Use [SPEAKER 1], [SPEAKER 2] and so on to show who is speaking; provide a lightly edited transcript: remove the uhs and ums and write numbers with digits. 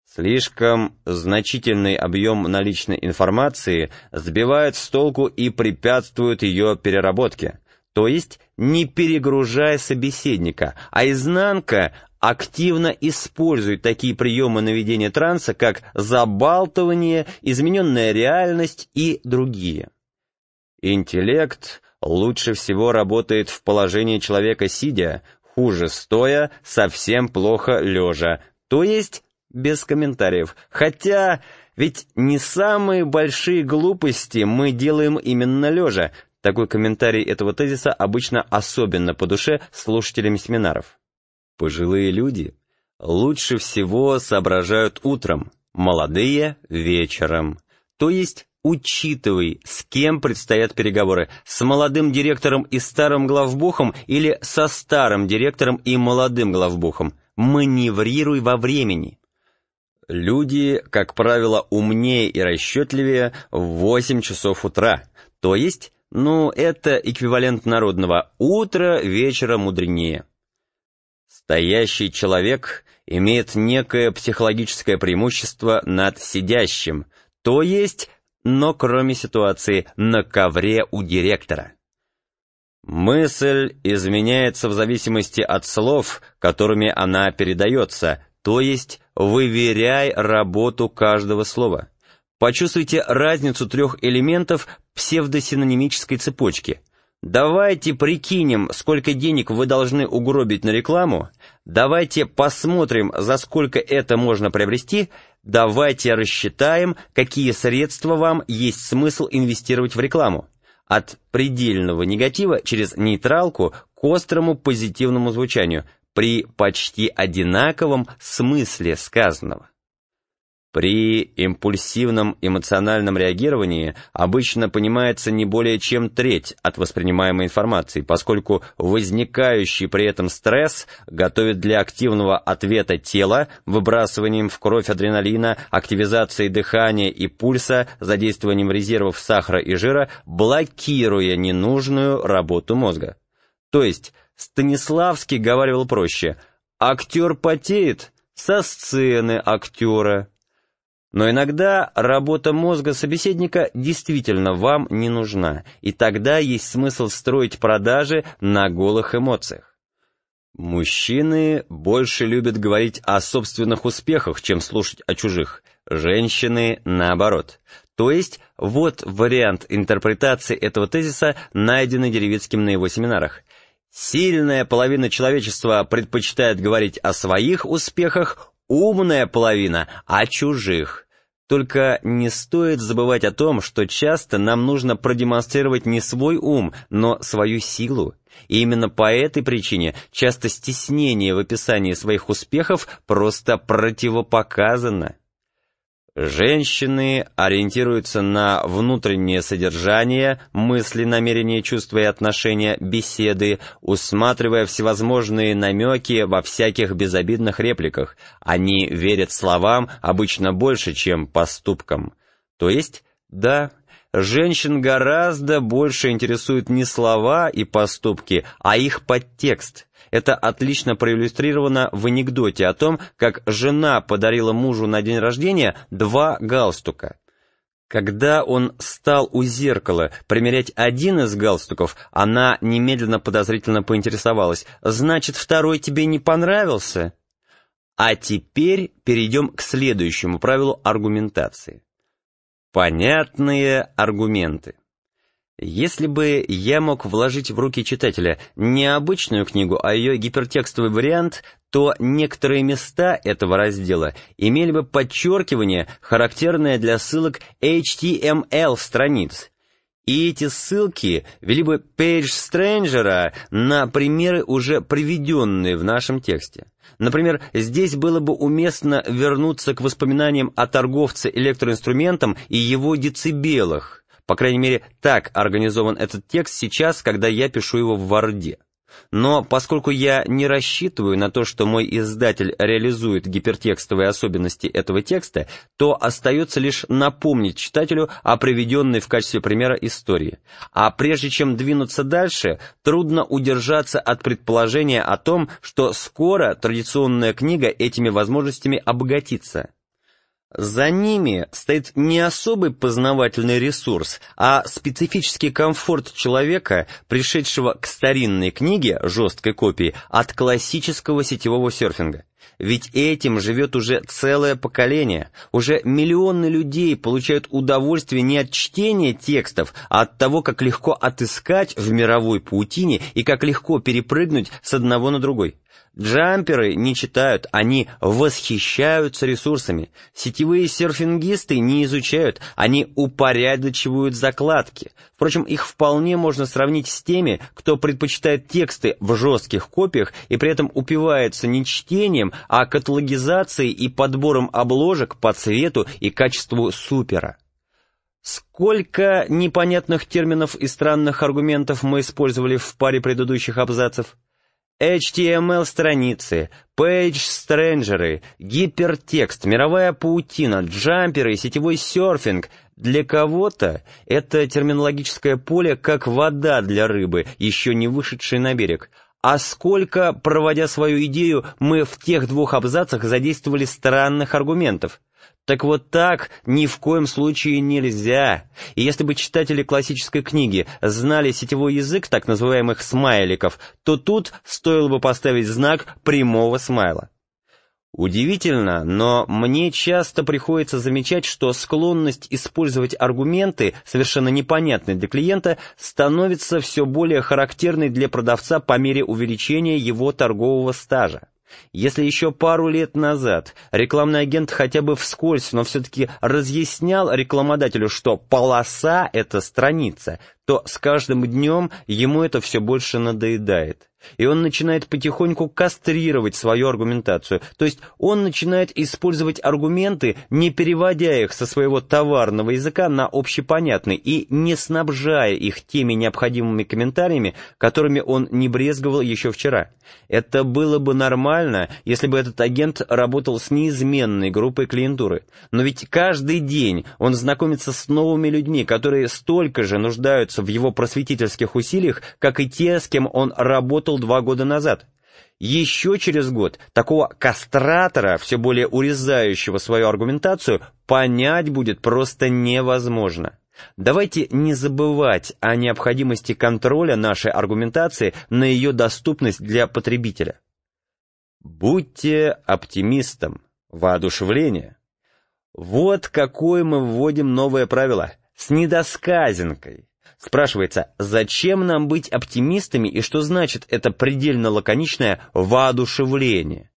[SPEAKER 1] Слишком значительный объем наличной информации сбивает с толку и препятствует ее переработке, то есть не перегружая собеседника, а изнанка активно использует такие приемы наведения транса, как забалтывание, измененная реальность и другие. Интеллект лучше всего работает в положении человека сидя, хуже стоя, совсем плохо лежа, то есть без комментариев. Хотя ведь не самые большие глупости мы делаем именно лежа. Такой комментарий этого тезиса обычно особенно по душе слушателям семинаров. Пожилые люди лучше всего соображают утром, молодые — вечером. То есть учитывай, с кем предстоят переговоры, с молодым директором и старым главбухом или со старым директором и молодым главбухом. Маневрируй во времени. Люди, как правило, умнее и расчетливее в 8 часов утра, то есть, это эквивалент народного «утро вечера мудренее». Стоящий человек имеет некое психологическое преимущество над сидящим, то есть, но кроме ситуации, на ковре у директора. Мысль изменяется в зависимости от слов, которыми она передается, то есть выверяй работу каждого слова. Почувствуйте разницу 3 элементов псевдосинонимической цепочки. Давайте прикинем, сколько денег вы должны угробить на рекламу. Давайте посмотрим, за сколько это можно приобрести. Давайте рассчитаем, какие средства вам есть смысл инвестировать в рекламу. От предельного негатива через нейтралку к острому позитивному звучанию при почти одинаковом смысле сказанного. При импульсивном эмоциональном реагировании обычно понимается не более чем треть от воспринимаемой информации, поскольку возникающий при этом стресс готовит для активного ответа тела выбрасыванием в кровь адреналина, активизацией дыхания и пульса, задействованием резервов сахара и жира, блокируя ненужную работу мозга. То есть Станиславский говаривал проще: «Актер потеет со сцены актера». Но иногда работа мозга собеседника действительно вам не нужна, и тогда есть смысл строить продажи на голых эмоциях. Мужчины больше любят говорить о собственных успехах, чем слушать о чужих, женщины наоборот. То есть вот вариант интерпретации этого тезиса, найденный Деревицким на его семинарах. Сильная половина человечества предпочитает говорить о своих успехах, умная половина — о чужих. Только не стоит забывать о том, что часто нам нужно продемонстрировать не свой ум, но свою силу. И именно по этой причине часто стеснение в описании своих успехов просто противопоказано. Женщины ориентируются на внутреннее содержание, мысли, намерения, чувства и отношения, беседы, усматривая всевозможные намеки во всяких безобидных репликах. Они верят словам обычно больше, чем поступкам. То есть, да, женщин гораздо больше интересуют не слова и поступки, а их подтекст. Это отлично проиллюстрировано в анекдоте о том, как жена подарила мужу на день рождения 2 галстука. Когда он стал у зеркала примерять один из галстуков, она немедленно подозрительно поинтересовалась: «Значит, второй тебе не понравился?» А теперь перейдем к следующему правилу аргументации. Понятные аргументы. Если бы я мог вложить в руки читателя не обычную книгу, а ее гипертекстовый вариант, то некоторые места этого раздела имели бы подчеркивание, характерное для ссылок HTML страниц. И эти ссылки вели бы PageStranger на примеры, уже приведенные в нашем тексте. Например, здесь было бы уместно вернуться к воспоминаниям о торговце электроинструментом и его децибелах. По крайней мере, так организован этот текст сейчас, когда я пишу его в Word. Но поскольку я не рассчитываю на то, что мой издатель реализует гипертекстовые особенности этого текста, то остается лишь напомнить читателю о приведенной в качестве примера истории. А прежде чем двинуться дальше, трудно удержаться от предположения о том, что скоро традиционная книга этими возможностями обогатится. За ними стоит не особый познавательный ресурс, а специфический комфорт человека, пришедшего к старинной книге, жесткой копии, от классического сетевого серфинга. Ведь этим живет уже целое поколение. Уже миллионы людей получают удовольствие не от чтения текстов, а от того, как легко отыскать в мировой паутине и как легко перепрыгнуть с одного на другой. Джамперы не читают, они восхищаются ресурсами. Сетевые серфингисты не изучают, они упорядочивают закладки. Впрочем, их вполне можно сравнить с теми, кто предпочитает тексты в жестких копиях и при этом упивается не чтением, а каталогизацией и подбором обложек по цвету и качеству супера. Сколько непонятных терминов и странных аргументов мы использовали в паре предыдущих абзацев? HTML-страницы, пейдж-стрэнджеры, гипертекст, мировая паутина, джамперы, сетевой серфинг. Для кого-то это терминологическое поле как вода для рыбы, еще не вышедшей на берег. А сколько, проводя свою идею, мы в тех двух абзацах задействовали странных аргументов. Так вот так ни в коем случае нельзя. И если бы читатели классической книги знали сетевой язык так называемых смайликов, то тут стоило бы поставить знак прямого смайла. Удивительно, но мне часто приходится замечать, что склонность использовать аргументы, совершенно непонятные для клиента, становится все более характерной для продавца по мере увеличения его торгового стажа. Если еще пару лет назад рекламный агент хотя бы вскользь, но все-таки разъяснял рекламодателю, что полоса — это страница, то с каждым днем ему это все больше надоедает. И он начинает потихоньку кастрировать свою аргументацию, то есть он начинает использовать аргументы, не переводя их со своего товарного языка на общепонятный и не снабжая их теми необходимыми комментариями, которыми он не брезговал еще вчера. Это было бы нормально, если бы этот агент работал с неизменной группой клиентуры. Но ведь каждый день он знакомится с новыми людьми, которые столько же нуждаются в его просветительских усилиях, как и те, с кем он работал 2 года назад. Еще через год такого кастратора, все более урезающего свою аргументацию, понять будет просто невозможно. Давайте не забывать о необходимости контроля нашей аргументации на ее доступность для потребителя. Будьте оптимистом. Воодушевление. Вот какое мы вводим новое правило. С недосказинкой. Спрашивается, зачем нам быть оптимистами и что значит это предельно лаконичное воодушевление?